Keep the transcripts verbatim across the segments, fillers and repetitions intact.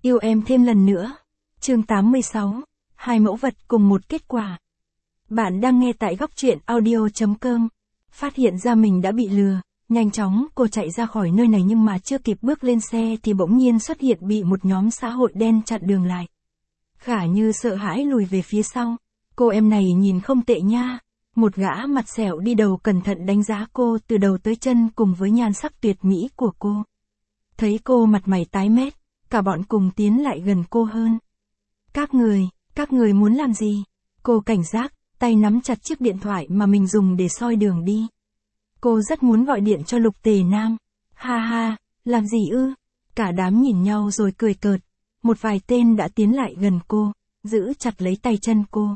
Yêu em thêm lần nữa. Chương tám mươi sáu. Hai mẫu vật cùng một kết quả. Bạn đang nghe tại góc truyện audio chấm com. Phát hiện ra mình đã bị lừa, nhanh chóng cô chạy ra khỏi nơi này nhưng mà chưa kịp bước lên xe thì bỗng nhiên xuất hiện bị một nhóm xã hội đen chặn đường lại. Khả Như sợ hãi lùi về phía sau. Cô em này nhìn không tệ nha. Một gã mặt sẹo đi đầu cẩn thận đánh giá cô từ đầu tới chân cùng với nhan sắc tuyệt mỹ của cô. Thấy cô mặt mày tái mét, cả bọn cùng tiến lại gần cô hơn. Các người, các người muốn làm gì? Cô cảnh giác, tay nắm chặt chiếc điện thoại mà mình dùng để soi đường đi. Cô rất muốn gọi điện cho Lục Tề Nam. Ha ha, làm gì ư? Cả đám nhìn nhau rồi cười cợt. Một vài tên đã tiến lại gần cô, giữ chặt lấy tay chân cô.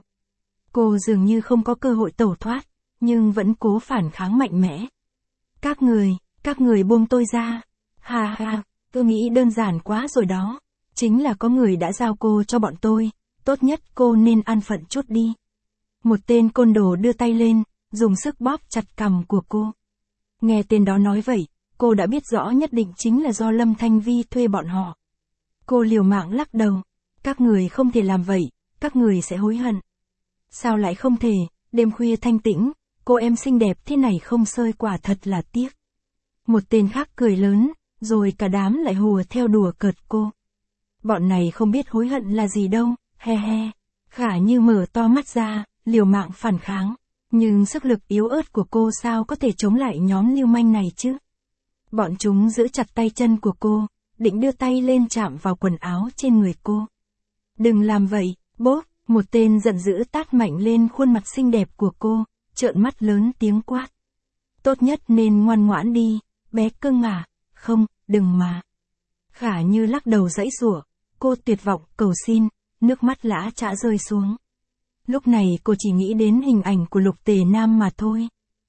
Cô dường như không có cơ hội tẩu thoát, nhưng vẫn cố phản kháng mạnh mẽ. Các người, các người buông tôi ra. Ha ha, tôi nghĩ đơn giản quá rồi đó. Chính là có người đã giao cô cho bọn tôi, tốt nhất cô nên an phận chút đi. Một tên côn đồ đưa tay lên, dùng sức bóp chặt cằm của cô. Nghe tên đó nói vậy, cô đã biết rõ nhất định chính là do Lâm Thanh Vi thuê bọn họ. Cô liều mạng lắc đầu. Các người không thể làm vậy, các người sẽ hối hận. Sao lại không thể, đêm khuya thanh tĩnh, cô em xinh đẹp thế này không sơi quả thật là tiếc. Một tên khác cười lớn, rồi cả đám lại hùa theo đùa cợt cô. Bọn này không biết hối hận là gì đâu, he he. Khả Như mở to mắt ra, liều mạng phản kháng. Nhưng sức lực yếu ớt của cô sao có thể chống lại nhóm lưu manh này chứ? Bọn chúng giữ chặt tay chân của cô, định đưa tay lên chạm vào quần áo trên người cô. Đừng làm vậy, bốp, một tên giận dữ tát mạnh lên khuôn mặt xinh đẹp của cô, trợn mắt lớn tiếng quát. Tốt nhất nên ngoan ngoãn đi, bé cưng à, không, đừng mà. Khả Như lắc đầu giãy giụa, cô tuyệt vọng cầu xin, nước mắt lã chã rơi xuống. Lúc này cô chỉ nghĩ đến hình ảnh của Lục Tề Nam mà thôi.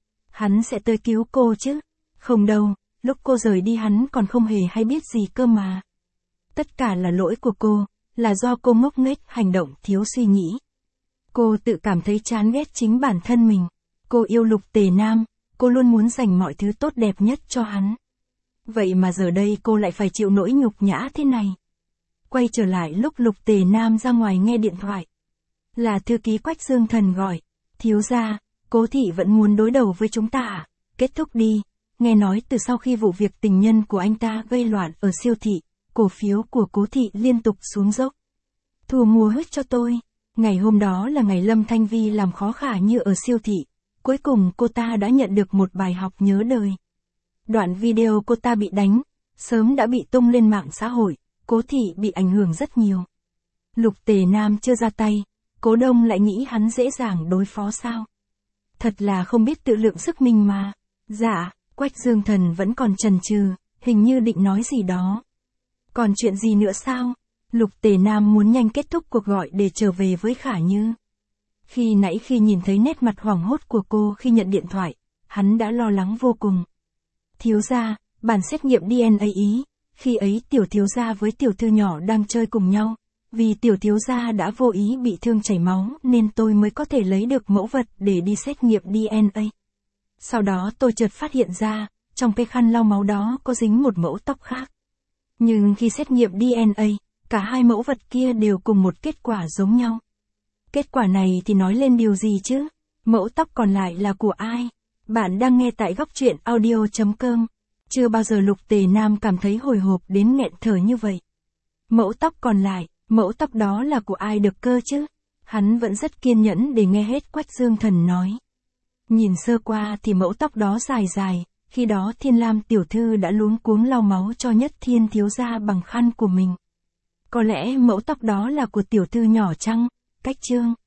Hắn sẽ tới cứu cô chứ? Không đâu, lúc cô rời đi hắn còn không hề hay biết gì cơ mà. Tất cả là lỗi của cô, là do cô ngốc nghếch hành động thiếu suy nghĩ. Cô tự cảm thấy chán ghét chính bản thân mình. Cô yêu Lục Tề Nam, cô luôn muốn dành mọi thứ tốt đẹp nhất cho hắn. Vậy mà giờ đây cô lại phải chịu nỗi nhục nhã thế này. Quay trở lại lúc Lục Tề Nam ra ngoài nghe điện thoại. Là thư ký Quách Dương Thần gọi. Thiếu gia, Cố thị vẫn muốn đối đầu với chúng ta à? Kết thúc đi. Nghe nói từ sau khi vụ việc tình nhân của anh ta gây loạn ở siêu thị, cổ phiếu của Cố thị liên tục xuống dốc. Thu mua hết cho tôi. Ngày hôm đó là ngày Lâm Thanh Vi làm khó Khả Như ở siêu thị. Cuối cùng cô ta đã nhận được một bài học nhớ đời. Đoạn video cô ta bị đánh, sớm đã bị tung lên mạng xã hội, Cố thị bị ảnh hưởng rất nhiều. Lục Tề Nam chưa ra tay, Cố Đông lại nghĩ hắn dễ dàng đối phó sao? Thật là không biết tự lượng sức mình mà. Dạ, Quách Dương Thần vẫn còn chần chừ, hình như định nói gì đó. Còn chuyện gì nữa sao? Lục Tề Nam muốn nhanh kết thúc cuộc gọi để trở về với Khả Như. Khi nãy khi nhìn thấy nét mặt hoảng hốt của cô khi nhận điện thoại, hắn đã lo lắng vô cùng. Thiếu gia, bản xét nghiệm đê en a ý, khi ấy tiểu thiếu gia với tiểu thư nhỏ đang chơi cùng nhau. Vì tiểu thiếu gia đã vô ý bị thương chảy máu nên tôi mới có thể lấy được mẫu vật để đi xét nghiệm đê en a. Sau đó tôi chợt phát hiện ra, trong cái khăn lau máu đó có dính một mẫu tóc khác. Nhưng khi xét nghiệm đê en a, cả hai mẫu vật kia đều cùng một kết quả giống nhau. Kết quả này thì nói lên điều gì chứ? Mẫu tóc còn lại là của ai? Bạn đang nghe tại góc truyện audio chấm com. Chưa bao giờ Lục Tề Nam cảm thấy hồi hộp đến nghẹn thở như vậy. Mẫu tóc còn lại, mẫu tóc đó là của ai được cơ chứ? Hắn vẫn rất kiên nhẫn để nghe hết Quách Dương Thần nói. Nhìn sơ qua thì mẫu tóc đó dài dài, khi đó Thiên Lam tiểu thư đã luống cuống lau máu cho Nhất Thiên thiếu gia bằng khăn của mình. Có lẽ mẫu tóc đó là của tiểu thư nhỏ chăng? Cách Trương.